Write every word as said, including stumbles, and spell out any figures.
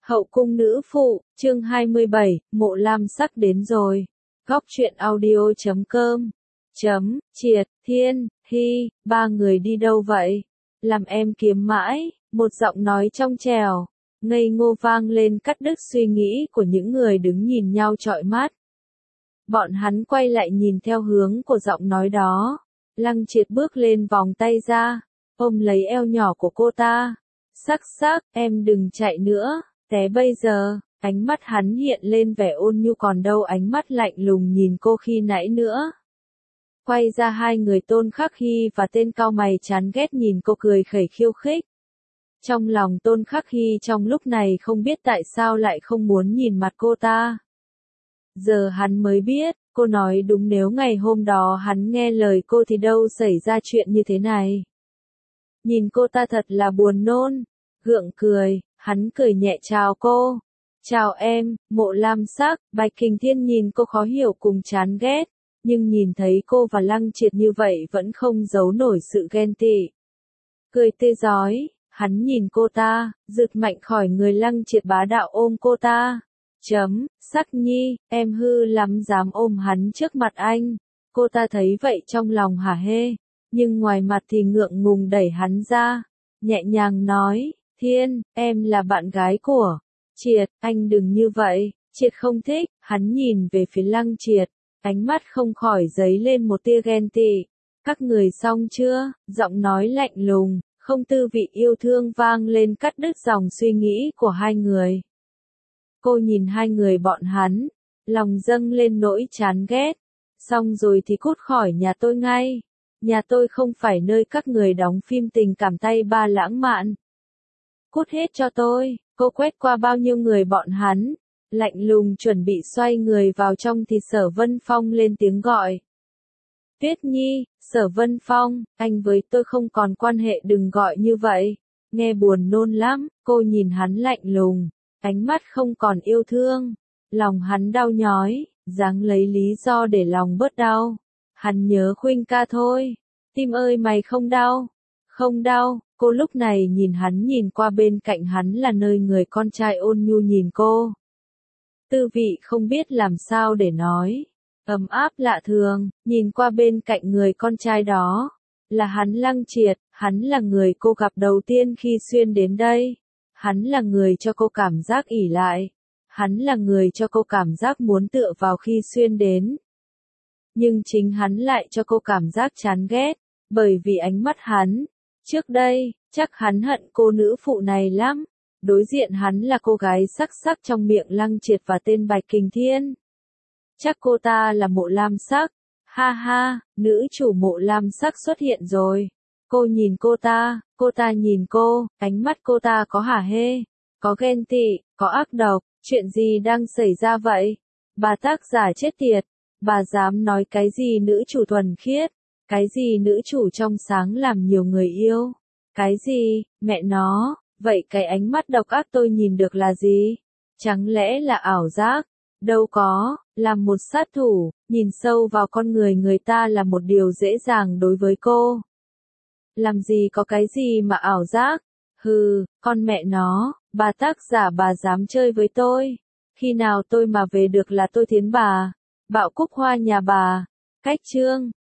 Hậu cung nữ phụ, chương hai mươi bảy, Mộ Lam Sắc đến rồi. Góc truyện audio chấm com. Chấm, Triệt, Thiên, Hy, ba người đi đâu vậy? Làm em kiếm mãi, một giọng nói trong trẻo, ngây ngô vang lên cắt đứt suy nghĩ của những người đứng nhìn nhau trọi mắt. Bọn hắn quay lại nhìn theo hướng của giọng nói đó. Lăng Triệt bước lên vòng tay ra, ôm lấy eo nhỏ của cô ta. Sắc sắc, em đừng chạy nữa. Té bây giờ, ánh mắt hắn hiện lên vẻ ôn nhu còn đâu ánh mắt lạnh lùng nhìn cô khi nãy nữa. Quay ra hai người Tôn Khắc Hy và tên cao mày chán ghét nhìn cô cười khẩy khiêu khích. Trong lòng Tôn Khắc Hy trong lúc này không biết tại sao lại không muốn nhìn mặt cô ta. Giờ hắn mới biết, cô nói đúng, nếu ngày hôm đó hắn nghe lời cô thì đâu xảy ra chuyện như thế này. Nhìn cô ta thật là buồn nôn, gượng cười. Hắn cười nhẹ chào cô. Chào em, Mộ Lam Sắc. Bạch Kình Thiên nhìn cô khó hiểu cùng chán ghét, nhưng nhìn thấy cô và Lăng Triệt như vậy vẫn không giấu nổi sự ghen tị. Cười tê rói, hắn nhìn cô ta, giật mạnh khỏi người Lăng Triệt bá đạo ôm cô ta. Chấm, Sắc nhi, em hư lắm dám ôm hắn trước mặt anh. Cô ta thấy vậy trong lòng hả hê, nhưng ngoài mặt thì ngượng ngùng đẩy hắn ra, nhẹ nhàng nói. Thiên, em là bạn gái của Triệt, anh đừng như vậy. Triệt không thích, hắn nhìn về phía Lăng Triệt, ánh mắt không khỏi dấy lên một tia ghen tị. Các người xong chưa? Giọng nói lạnh lùng, không tư vị yêu thương vang lên cắt đứt dòng suy nghĩ của hai người. Cô nhìn hai người bọn hắn, lòng dâng lên nỗi chán ghét. Xong rồi thì cút khỏi nhà tôi ngay. Nhà tôi không phải nơi các người đóng phim tình cảm tay ba lãng mạn. Cút hết cho tôi. Cô quét qua bao nhiêu người bọn hắn, lạnh lùng chuẩn bị xoay người vào trong thì Sở Vân Phong lên tiếng gọi. Tuyết Nhi, Sở Vân Phong, anh với tôi không còn quan hệ, đừng gọi như vậy. Nghe buồn nôn lắm. Cô nhìn hắn lạnh lùng, ánh mắt không còn yêu thương. Lòng hắn đau nhói, dáng lấy lý do để lòng bớt đau. Hắn nhớ Khuynh ca thôi. Tim ơi mày không đau? Không đau. Cô lúc này nhìn hắn, nhìn qua bên cạnh hắn là nơi người con trai ôn nhu nhìn cô. Tư vị không biết làm sao để nói. Ấm áp lạ thường, nhìn qua bên cạnh người con trai đó. Là hắn Lăng Triệt, hắn là người cô gặp đầu tiên khi xuyên đến đây. Hắn là người cho cô cảm giác ỷ lại. Hắn là người cho cô cảm giác muốn tựa vào khi xuyên đến. Nhưng chính hắn lại cho cô cảm giác chán ghét, bởi vì ánh mắt hắn. Trước đây, chắc hắn hận cô nữ phụ này lắm. Đối diện hắn là cô gái sắc sắc trong miệng Lăng Triệt và tên Bạch Kình Thiên. Chắc cô ta là Mộ Lam Sắc. Ha ha, nữ chủ Mộ Lam Sắc xuất hiện rồi. Cô nhìn cô ta, cô ta nhìn cô, ánh mắt cô ta có hả hê, có ghen tị, có ác độc. Chuyện gì đang xảy ra vậy? Bà tác giả chết tiệt. Bà dám nói cái gì nữ chủ thuần khiết? Cái gì nữ chủ trong sáng làm nhiều người yêu? Cái gì, mẹ nó, vậy cái ánh mắt độc ác tôi nhìn được là gì? Chẳng lẽ là ảo giác? Đâu có, làm một sát thủ, nhìn sâu vào con người người ta là một điều dễ dàng đối với cô. Làm gì có cái gì mà ảo giác? Hừ, con mẹ nó, bà tác giả bà dám chơi với tôi. Khi nào tôi mà về được là tôi thiến bà. Bạo Cúc Hoa nhà bà. Cách chương.